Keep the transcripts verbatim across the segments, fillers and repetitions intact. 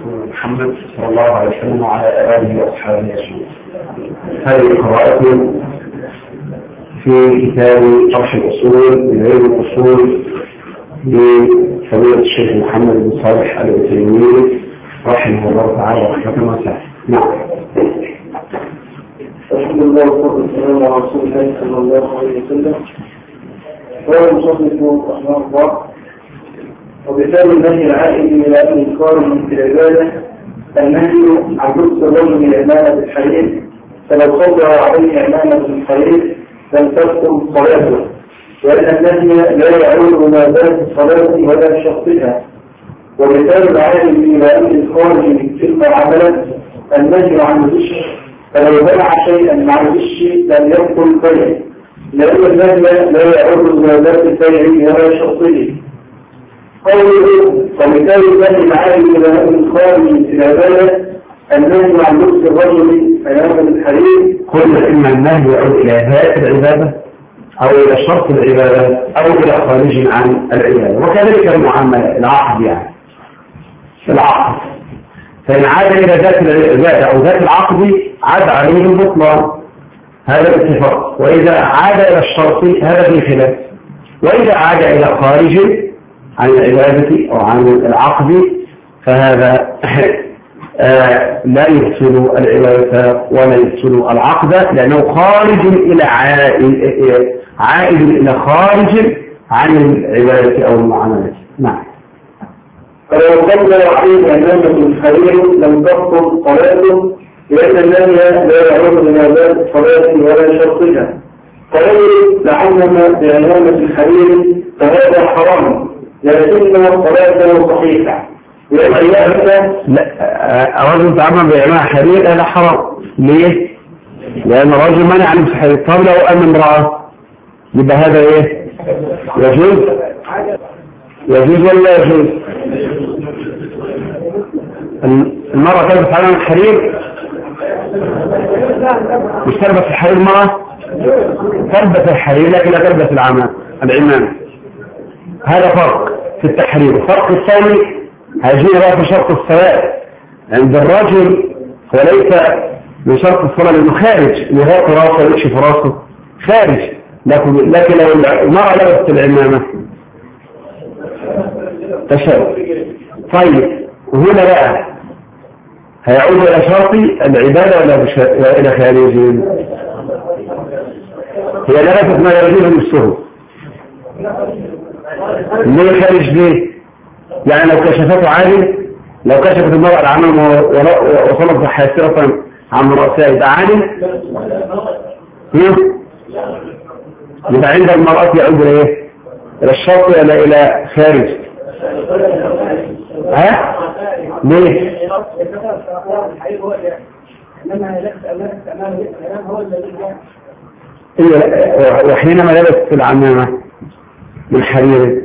محمد صلى الله عليه وسلم وعلى آله وأصحابه أجمعين. هذه قراءتنا في كتاب شرح الأصول من غير الأصول لفضيلة الشيخ محمد بن صالح العثيمين رحمه الله تعالى رحمة واسعة. نعم. الحمد لله والصلاة والسلام على رسول الله صلى الله عليه وسلم. قال المصنف رحمه الله: وبسبب النهي العائد الى الانكار من العباده النهي عن لبس الرجل من عمامه الحرير، فلو صلى عليه عمامه الحرير لم تبطل صلاته، لان النهي لا يعود ما ذات الصلاه ولا شخصها. وبسبب العائد الى الانكار في المعاملات النهي عن الغش، فلو منع شيئا مع الغش لم يبطل بيعه، لان النهي لا يعود ما ذات البيع ولا شخصه. قوله ومثال النهي العائد الى الانكار في العباده النهي عن لبس الرجل عمامه الحرير. قلنا إما النهي يعود إلى ذات العبادة أو إلى شرط العبادة أو إلى خارج عن العبادة، وكذلك المعاملة العقد، يعني العقد فإن عاد إلى ذات العبادة أو ذات العقد عاد عليه البطلان، هذا الاتفاق. وإذا عاد إلى الشرط هذا في خلاف. وإذا عاد إلى خارج عن العبادة أو عن العقد فهذا آه لا يفسد العبادة ولا يفسد العقد، لأنه خارج إلى عائد, عائد إلى خارج عن العبادة أو المعاملة. نعم. فلو صلى عليه عمامة الحرير لم تبطل صلاته، لأن النهي لا يعود من ذات الصلاة ولا شرطها. فلو تعمم بعمامة الحرير فهذا حرام، لكن صلاته صحيحة. لا، الرجل تعمم بعمامة حرير هذا حرام. ليه؟ لأن الرجل منع عن الحرير. طب لو أن امرأة يبقى هذا إيه؟ يجوز؟ يجوز ولا يجوز؟ المرأة تلبس عمامة الحرير؟ مش تلبس الحرير المرأة؟ تلبس الحرير لكن لا تلبس العمامة العمامة. هذا فرق في التحرير. الفرق الثاني هيجينا بقى في شرط الصلاة عند الرجل، وليس من شرط الصلاة لأنه خارج، يغطي راسه ويكشف راسه خارج، لكن لكن لو المرأة لبست العمامة تشابه. طيب هنا بقى هيعود إلى شرط العبادة ولا إلى خارج؟ هي لبست ما يرجوه من السهو. ليه خارج ليه؟ يعني لو كشفته عالي، لو كشفت المرأة العمامة وصلت حاسرة عن رأسها يبقى عالي، يبقى عند المرأة يعود إلى إيه؟ إلى الشرط ولا إلى خارج؟ ها؟ ليه؟ وحينما لبست العمامة من حرير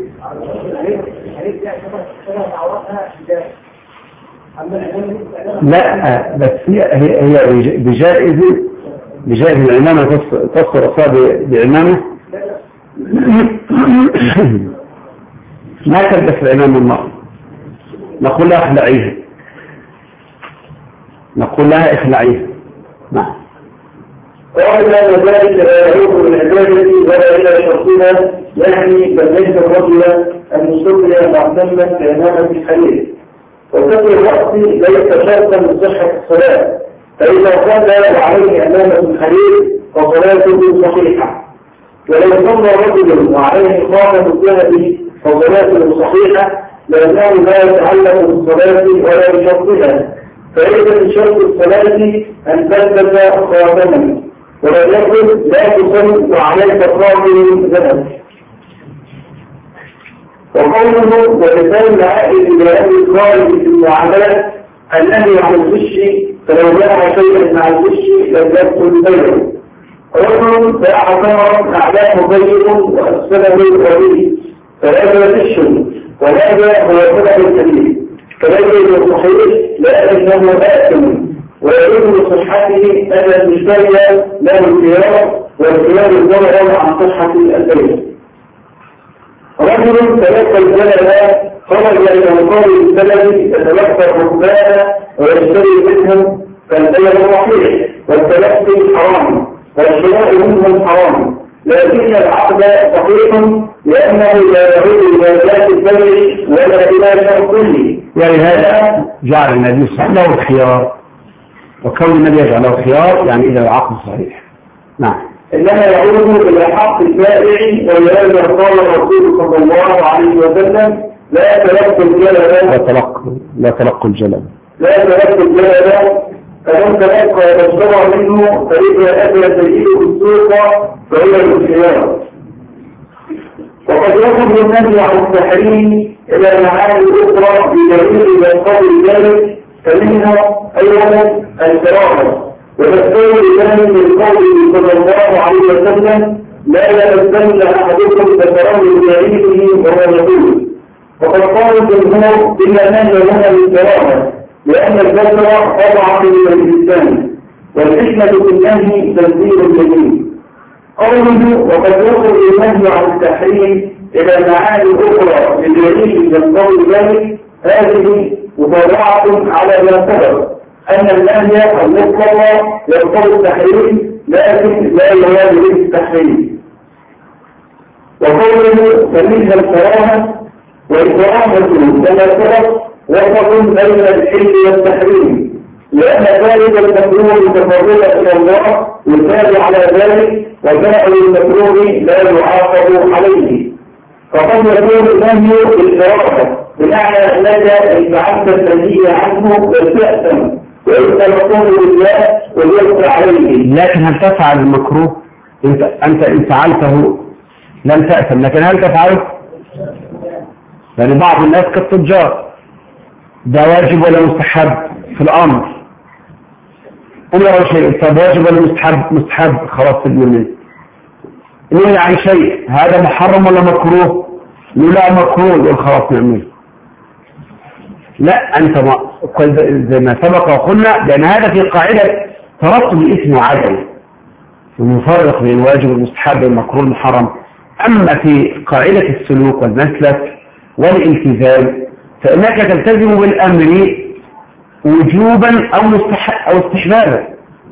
لا، بس هي هي بجائز بجائز العمامة تصل رأسها بعمامة ما تلبس العمامة المرأة، نقول لها اخلعيها، نقول لها اخلعيها. نعم. وأن ذلك لا يعود من العبادة ولا إلى شرطها، يعني بل ليس الرجل المصلي معتما بعمامة الحرير. وكسر الرأس ليس شرطا لصحة الصلاة، فإذا صلى عليه عمامة الحرير فصلاته صحيحة. ولو صلى رجل وعليه خاتم الذهب فصلاته صحيحة، لأنه لا يتعلق بالصلاة ولا بشرطها. فإذا من شرط الصلاة أن تثبت خاتما، ولا يقول لا تصل وعليك خاتم ذهب. وقوله وبسبب العائد إلى أهل الخارج في المعاملات النهي عن الغش، فلو منع شيئا مع الغش لم يبطل بيعه. رجل باع ثمرا أعلاه بيع وأفسده وليه، فهذا غش، وهذا هو سبب الكبير. فليس الصحيح لأنه آثم، ويجب لصحته أن المشتري له الخيار، والخيار الضرر عن صحة البيع. رجل تلقى الجلد خرج إلى مقام السلم يتلقى الركبان ويشتري منهم فالبيع صحيح والتلقي حرام والشراء منهم حرام، لكن العقد صحيح لأنه لا يعود إلى ذات البيع ولا إلى شرطه. ولهذا جعل النبي صلى الله عليه وسلم الخيار، وكون النبي يجعله خيار يعني إذا العقد صحيح. نعم. إنما يعود إلى حق البائع، ولهذا قال الرسول صلى الله عليه وسلم لا تلقوا الجلد لا تلقوا لا تلقوا الجلد لا تلقوا الجلد فمن تلقى واشترى منه فإذا أتى سيده السوق فهي الخيار. وقد يخرج النهي عن التحريم إلى معاني أخرى بدليل قول ذلك، فمنها أولا الكراهة، وتستوي ذلك من قوله صلى الله عليه وسلم لا يمسن أحدكم ذكره بيمينه وهو يقول. وقد قال الجمهور إلا نهي لها للكراهة لأن الذكر أضعف من الإنسان، والحكمة في النهي تنزيل الجميل. قوله وقد يخرج النهي عن التحريم إلى معاني أخرى بدليل من قول ذلك، هذه مطالعة على ما سبق أن النهي المطلق يقتضي التحريم لكن لا يراد به التحريم. وقوله فمنها الكراهة، والكراهة كما سبق وسط بين الحل والتحريم، لأن ذلك المكروه متفرقا إلى الله يثاب على ذلك، وفاعل المكروه لا يعاقب عليه. فقد يكون النهي بالكراهة بمعنى أنك إن فعلت النهي عنه فلتأثم ويتلقون بالله ويرفع عليه. لكن هل تفعل المكروه؟ انت انت ان فعلته لم تأثم، لكن هل تفعله؟ يعني بعض الناس كالتجار ده واجب ولا مستحب في الامر، قل يا شيء طب واجب ولا مستحب؟ مستحب، خلاص تجمل. نهي عن شيء هذا محرم ولا مكروه؟ لا مكروه، يقول خلاص نعمله. لا أنت ما زي ما سبق وقلنا، لأن هذا في قاعدة ترتب الإثم وعدمه، ونفرق بين الواجب والمستحب والمكروه والمحرم. أما في قاعدة السلوك والمسلك والالتزام فإنك تلتزم بالأمر وجوبا أو مستحب أو استحبابا،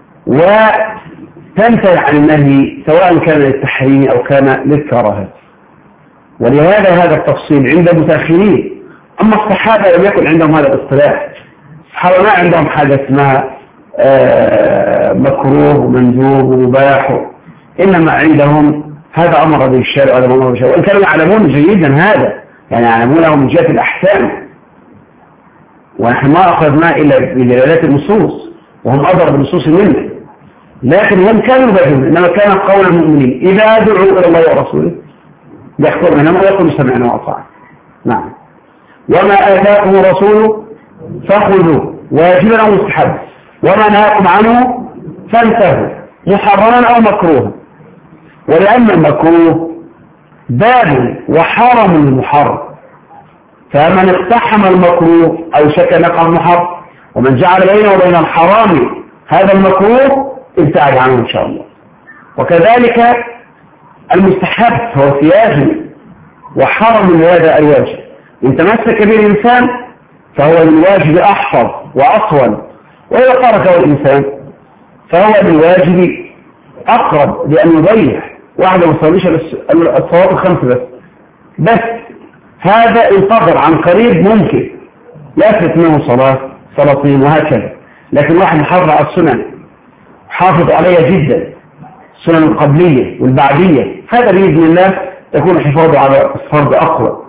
وتنتهي عن النهي سواء كان للتحريم أو كان للكراهة. ولهذا هذا التفصيل عند المتأخرين. أما الصحابة لم يكن عندهم هذا الاصطلاح، الصحابة ما عندهم حاجة اسمها مكروه ومندوب ومباح، إنما عندهم هذا أمر به الشارع وهذا أمر به الشارع، وإن كانوا يعلمون جيدا هذا، يعني يعلمونه من جهة الأحكام، ونحن ما أخذنا إلا بدلالات النصوص وهم أضرب النصوص منه، لكن هم كانوا يبادرون، إنما كان قول المؤمنين إذا دعوا إلى الله ورسوله يحكم منهم ويقول سمعنا وأطعنا. نعم. وما آتاكم الرسول فخذوه واجبا أو مستحبا، وما نهاكم عنه فانتهوا محرما أو مكروها. ولأن المكروه باب وحرم المحرم، فمن اقتحم المكروه أو شك نقع المحرم، ومن جعل بينه وبين الحرام هذا المكروه ابتعد عنه إن شاء الله. وكذلك المستحب هو سياج وحرم هذا الواجب، إن تمسك به الإنسان فهو للواجب أحفظ وأطول، وإذا تركه الإنسان فهو للواجب أقرب، لأن يضيع واحدة مصابيش الصواب الخمس بس بس هذا انتظر عن قريب ممكن يفلت منه صلاة صلاتين وهكذا، لكن واحد محافظ على السنن حافظ عليها جدا، السنن القبلية والبعدية، هذا بإذن الله يكون حفاظه على الفرد أقوى.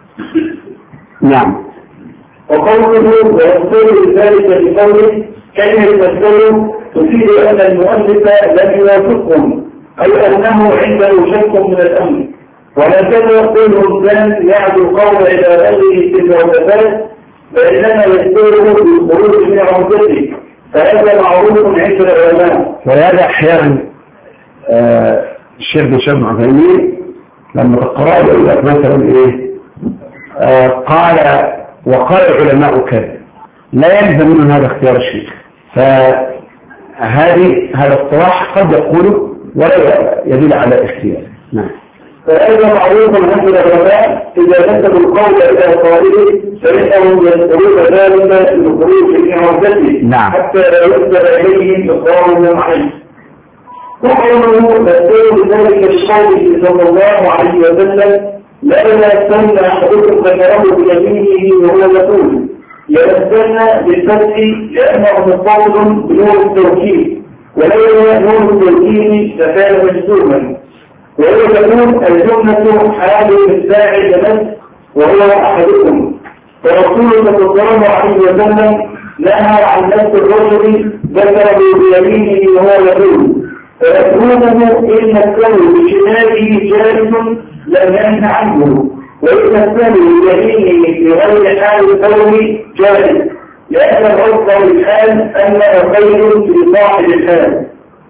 نعم. وقوله ويقول ذلك بقوله كلمة المسلم تفيد أن المؤلف لم يوافقهم، أي أنه عنده شك من الأمر، وهكذا يقول الإنسان يعدو القول إلى غيره في المعتقدات، فإنما يذكره بالخروج من عقدته، فهذا معروف عند العلماء. ولهذا أحيانا آه الشيخ بن شيخ عثيمين لما تقرأ يقول لك مثلا إيه آه قال وقال العلماء كذا، لا يلزم من هذا اختيار الشيخ، فهذه هذا الصلاح قد يقوله ولا يدل على اختيار. نعم. فهذا معروف عند العلماء إذا نسبوا القول إلى قائله فإنهم يذكرون ذلك لخروج من عهدته نعم. حتى لا يقدر إليهم إقرارهم عليه. وقوله نذكر بذلك لقوله صلى الله عليه وسلم لا يستنى أحدكم ذكره بيمينه وهو يقول يستنى بالفتح لأنه مضطرد بنور التوكيد ولولا نور التوكيد لكان مجزوما. وهو يكون الجملة حال الفاعل نفسه وهو أحدكم. ورسول صلى الله عليه وسلم نهى عن نفس الرجل ذكره بيمينه وهو يقول فيكونه إن الكون بشماله جالس لم ينه عنه وإن الكون بيمينه في غير حال الكون جالس لأن الرجل الحال أنه خير في صاحب الحال.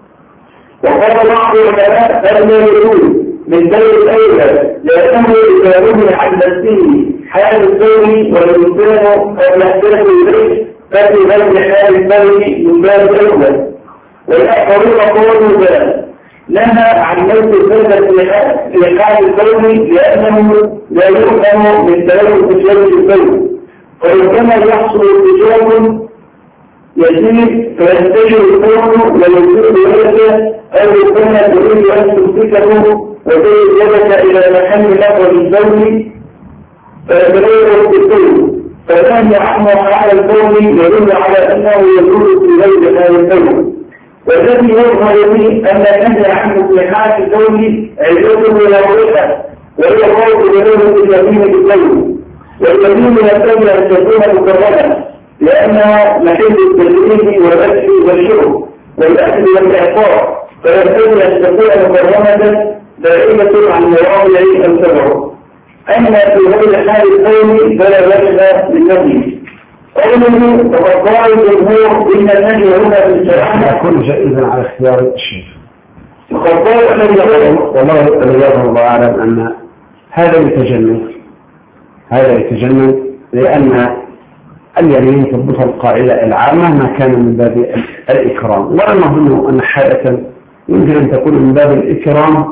وقال بعض العلماء ألا يقول من بين الأولى لأنه إذا رمي عن نفسه حال الكون والإنسان قد يحتاج إليه ففي غير حال الكون من باب الأولى. والآخرون قالوا ذلك نهى عن نفس الفرد في حال الكون لأنه لا يؤمن من تلوث جلد الكون. فلو كان يحصل اتجاه يسير فينتشر الكون ويزيد ذلك أو كان تريد أن تمسكه وتجدك إلى محل نقل الكون فيتغير الكون فنهي عنه على الكون يدل على أنه يزول في غير هذا الكون. والذي يظهر به أن النهي عنه في حال الكون علته واضحة وهي خوف بلوغ اليمين بالكون. واليمين ينبغي أن تكون مكرمة لأنها محل التدريب والأكل والشرب والأكل والإعطاء فينبغي أن تكون مكرمة دائمة عن مواضع السبع. أما في غير حال الكون فلا وجه للنهي. قوله وقد قال الجمهور إن النهي هنا في الشرع يكون جائزا على اختيار الشيخ. وقد قال أن والله الله أعلم أن هذا يتجنن هذا يتجنن لأن اليمين تضبط القاعدة العامة ما كان من باب الإكرام. ولا نظن أن حالة يمكن أن تكون من باب الإكرام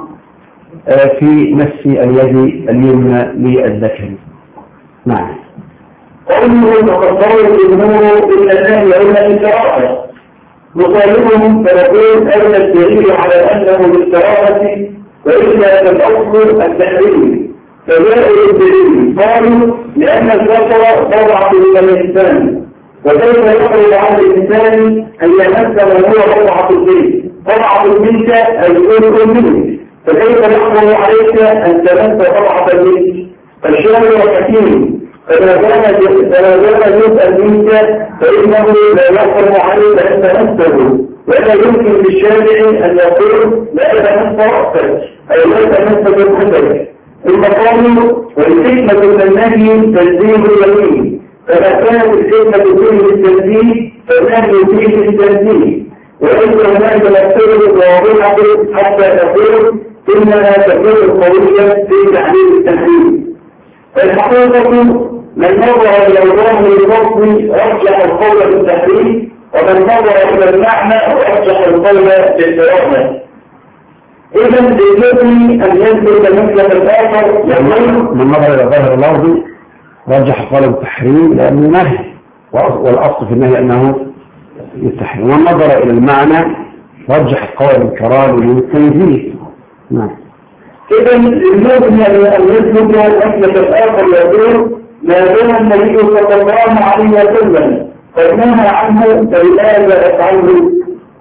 في نفس اليد اليمنى للذكر. نعم. قوله وقد قال الجمهور إن النهي هنا في الشرع مطالبهم فنقول أن الدليل على أنه بالكراهة وإلا فالأصل التحريم. فجاء الدليل قالوا لأن البشر ضبعة من الإنسان وكيف يخرج عن الإنسان أن يمس وهو ضبعة البيت ضبعة منك أي يكون منك فكيف يحرم عليك أن تمس ضبعة البيت. فالشارع حكيم فما كان يسأل منك فإنه لا يحرم عليك أن تمسه ولا يمكن للشارع أن يقول لا تمس رأسك أي لا تمس جسدك. المقام والحكمة من النهي تنزيه اليمين فما كانت الحكمة فيه التنزيه فالنهي فيه التنزيه وليس هناك مقصود واضحة حتى تقول إنها تكون قوية في تعليم التحريم. فالحقيقة من نظر إلى ظاهر النص رجح القول بالتحريم ومن نظر إلى المعنى رجح القول بالكراهة. إذا للذي أن يثبت مثل الآخر من نظر إلى ظاهر اللفظ رجح قول التحريم لأنه نهي والأصل في النهي أنه التحريم. ومن نظر إلى المعنى رجح قول الكراهة للتنزيه. نعم. إذا للذي أن يثبت مثل الآخر يقول ما دام النبي صلى الله عليه وسلم قد نهى عنه فلماذا أفعله؟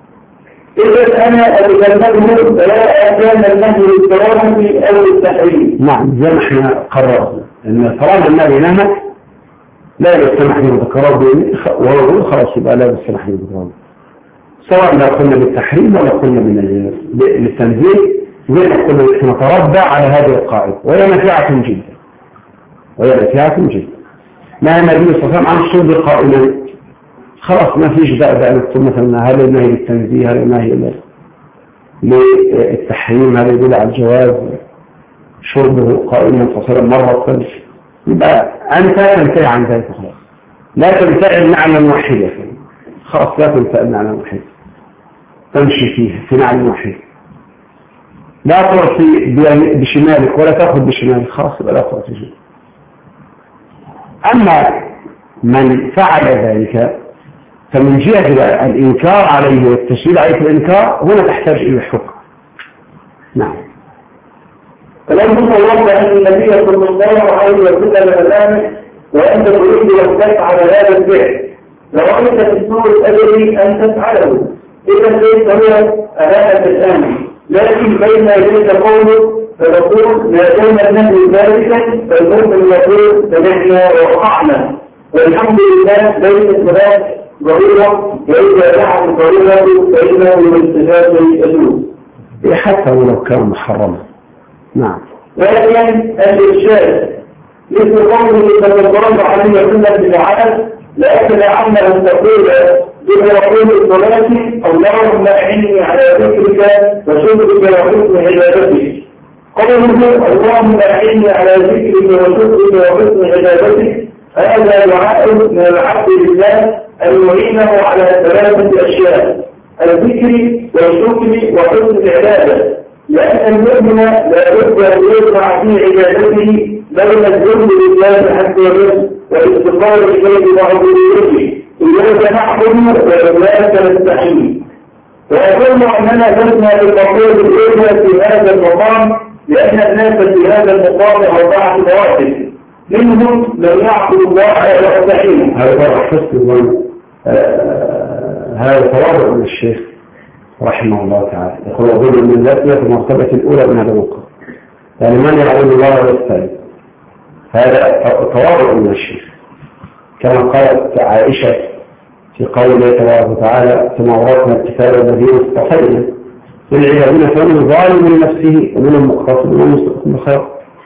إذا أنا أتجنبه فلا كان النهي للكراهة أو التحريم. نعم زي ما احنا قررنا أن طالما النهي نهى لا يسمح به بالكراهة وهو خلاص يبقى لا يسمح به بالكراهة سواء لا قلنا بالتحريم ولا قلنا بالتنزيل زي ما قلنا نتربى على هذه القاعدة وهي نافعة جدا وهي نافعة جدا. ما النبي صلى الله عليه وسلم عن صدق قائلا خلاص ما فيش بقى بقى نكتب مثلا هل النهي للتنزيه هل النهي للتحريم هل يدل على الجواز شربه قائما فصلا مرة يبقى أنت تنتهي عن ذلك خلاص لا تنتهي معنى واحدة خلاص لا تنتهي معنى واحد تمشي فيها في معنى واحد. لا تعطي بشمالك ولا تأخذ بشمالك، خلاص يبقى لا تعطي شيء. أما من فعل ذلك فمن جهة الإنكار عليه والتشديد عليه في الإنكار هنا تحتاج إلى حكم. نعم. فلم يتوقع أن النبي صلى الله عليه وسلم الآن وأنت تريد أن تفعل هذا الفعل لو أنت في سوء أجري أن تفعله إذا ليس هو أمامك الآن، لكن بين يديك قوله فنقول ما دام النهي ذلك فالمؤمن يقول سمعنا وأطعنا والحمد لله ليست هناك ضرورة، وإذا دعت الضرورة فإنه من صفات الجوز حتى ولو كان محرما. نعم. ولكن الإرشاد مثل قوله صلى الله عليه وسلم بالعالم لأن لعل أن تقول بمرحول الصلاة اللهم أعني على ذكرك وشكرك وحسن عبادتك. قوله اللهم أعني على ذكرك وشكرك وحسن عبادتك هذا دعاء من العبد لله أن يعينه على ثلاثة أشياء: الذكر والشكر وحسن العبادة، لأن المؤمن لا بد أن يسمع في عبادته بين الذل لله عز وجل والاستقرار إليه وعبوديته إياك نعبد وإياك نستعين. وأظن أننا لسنا بالمقصود الأولى في هذا المقام، لأن الناس في هذا المقام أربعة مواقف، منهم من يعبد الله ويستعين. هذا حسن هذا تواضع من الشيخ رحمه الله تعالى، يقول أظن من ذاتنا في المرتبة الأولى من هذا المقام، يعني من يعبد الله ويستعين، هذا تواضع من الشيخ، كما قالت عائشة في قوله تبارك وتعالى ثم أورثنا الكتاب الذين اصطفينا من عبادنا فمنهم ظالم لنفسه ومنهم مقتصد ومنهم مستقيم بالخير،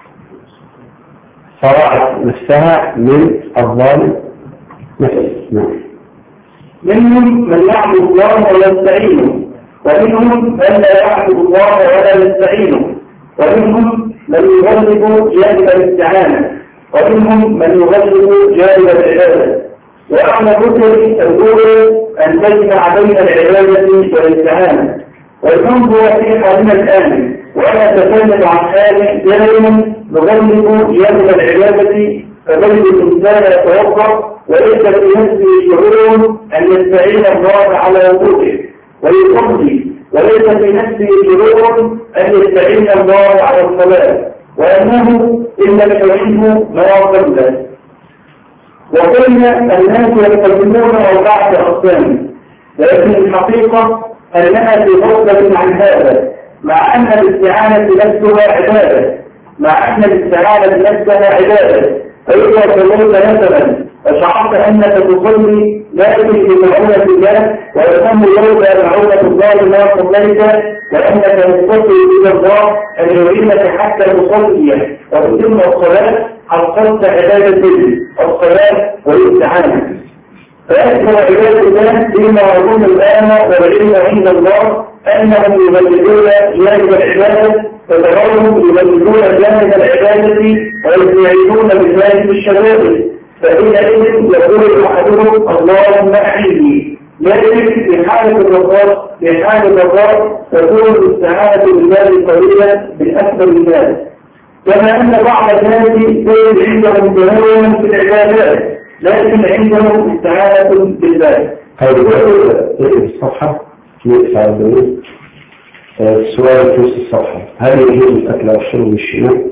فرأت نفسها من الظالم نفسه. نعم. منهم من يعبد الله ويستعينه، ومنهم من لا يعبد الله ولا يستعينه، ومنهم من يغلب جانب الاستعانة، ومنهم من يغلب جانب العبادة. وأعلى الرسل الأولى أن تجمع بين العبادة والاستعانة. والمنظر في حالنا الآن وأنا أتكلم عن حال دائما نغلب جانب العبادة، فبلد الإنسان يتوقف وليس في نفسه شعور أن يستعين الله على وجوده ويصلي، وليس في نفسه شعور أن يستعين الله على الصلاة، وأنه إن لم يعينه ما قبله. وقلنا الناس يقدمون أربعة أقسام، لكن الحقيقة أننا في غفلة عن هذا، مع أن الاستعانة نفسها عبادة، مع أن الاستعانة نفسها عبادة. فإذا صليت مثلا فشعرت أنك تصلي لكن بمعونة الله ويسمى لولا معونة الله ما صليت، وأنك متصل إلى الله أن يعينك حتى تصلي وتتم الصلاة، حصلت عبادة الصلاة والاستعانة. فأكثر عبادة الله فيما يظن الآن والعلم عند الله أنهم يبلغون جانب العبادة، فتراهم يبلغون جانب العبادة ويستعينون بجانب الشباب، فحينئذ يقول أحدهم اللهم أعني، لكن في حالة الرقاق في حالة الرقاق تكون الاستعانة بالله قليلا من أكثر الناس، كما أن بعض الناس يكون عندهم تنوع في العبادات لكن عندهم استعانة بالله. هذه الصفحة في سعودية السؤال في الصفحة: هل يجوز الأكل والشرب بالشمال؟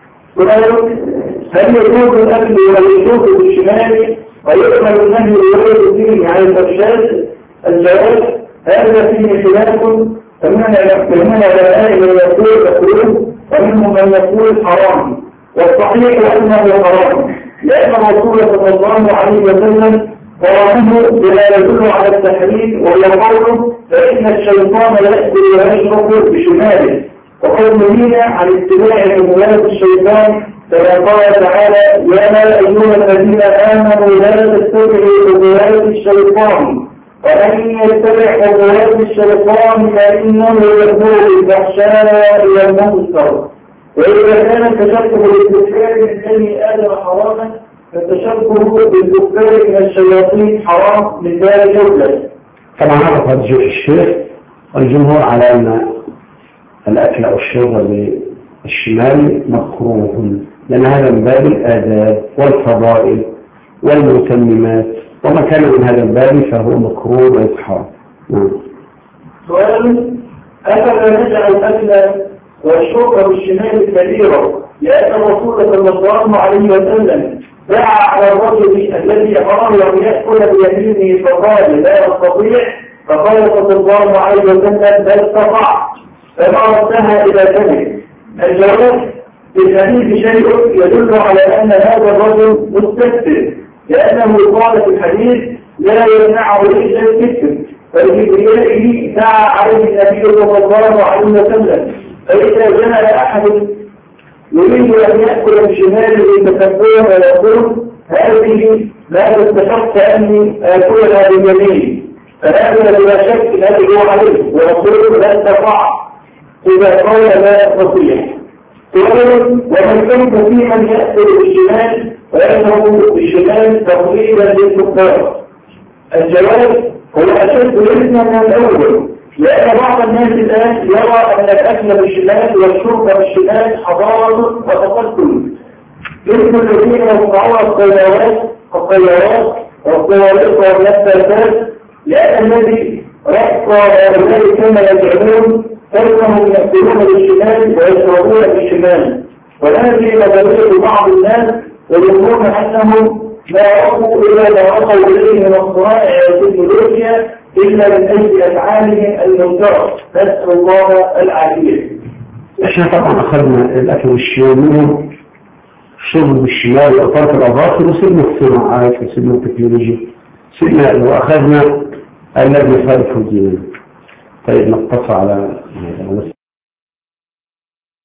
هل يجوز الأكل والشرب بالشمال ويؤمن النهي ويرد فيه عن الفرشات؟ الجواب هذا فيه خلاف، فمن العلماء من يقول مكروه ومنهم من يقول حرام، والصحيح أنه حرام، لأن الرسول صلى الله عليه وسلم قرأه بما يدل على التحريم وهو قوله فإن الشيطان يأكل ويشرب بشماله، وقوله عن اتباع خطوات الشيطان كما قال تعالى يا أيها الذين آمنوا لا تتبعوا خطوات الشيطان ومن يتبع خطوات الشيطان فإنه يأمر بالفحشاء والمنكر. وإذا كان التشبه بالكفار من بني آدم حراما فالتشبه بالكفار من الشياطين حرام من ذلك جملة. طبعا هذا الشيخ والجمهور على أن الأكل أو الشرب بالشمال مكروه، لأن هذا من باب الآداب والفضائل والمتممات، وما كان من هذا الباب فهو مكروه ويتحرم. سؤال: أفلا نجعل الأكل والشرب بالشمال كبيرا لأن الرسول صلى الله عليه وسلم دعا على الرجل الذي أمره أن يأكل بيمينه فقال لا أستطيع، فقال صلى الله عليه وسلم بل استطعت، فما ردها إلى ذلك. الجواب: في الحديث شيء يدل على أن هذا الرجل مستكبر، لأنه قال في الحديث لا يمنعه إلا الكبر، فلكبريائه دعا عليه النبي صلى الله عليه وسلم. فإذا جمل أحد يريد أن يأكل بشماله تكبرا ويقول هذه لا استحق أني آكلها بيميني، فهذا بلا شك أدعو عليه ويقول لا استطاع إذا قال لا أستطيع. ومن كنت في من يأكل بالشمال ويشرب بالشمال تقريبا للكفار. الجواب: هو أشد إثما من الأول، لأن بعض الناس الآن يرى أن الأكل بالشمال والشرب بالشمال حضارة وتقدم، مثل الذين يصنعون الطيارات الطيارات والطوارق والنفاثات، لأن الذي رأى هؤلاء كما يدعون فإنهم يأكلون بالشمال ويشربون بالشمال. وهذه نظرية بعض الناس يظنون أنهم لا يروا إلا ما رأوا إليه من الصنائع والتكنولوجيا إلا من أجل أفعالهم المنكرة، نسأل الله العافية. احنا طبعا أخذنا الأكل والشرب منهم الشرب بالشمال وأطراف الأظافر، وسيبنا الصناعات وسيبنا التكنولوجيا، سيبنا وأخذنا الذي خالف الدين. طيب نقتص على